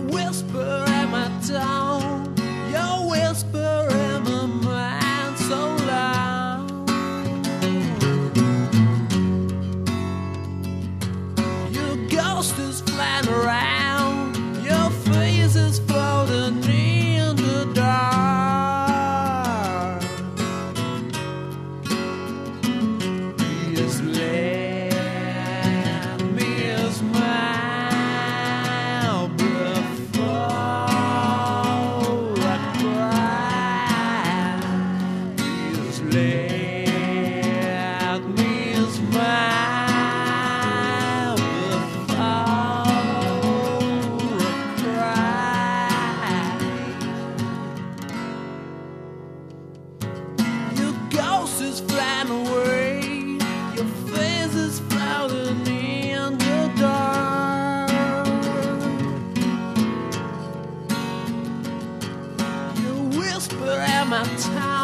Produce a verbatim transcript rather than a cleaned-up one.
whisper at my tongue, your whisper in my mind so loud. Your ghost is flying around, your face is floating in the dark. Just let me smile before I cry. Just let me smile before I cry. Your ghost is flying away, your face is floating in the dark. You whisper at my time.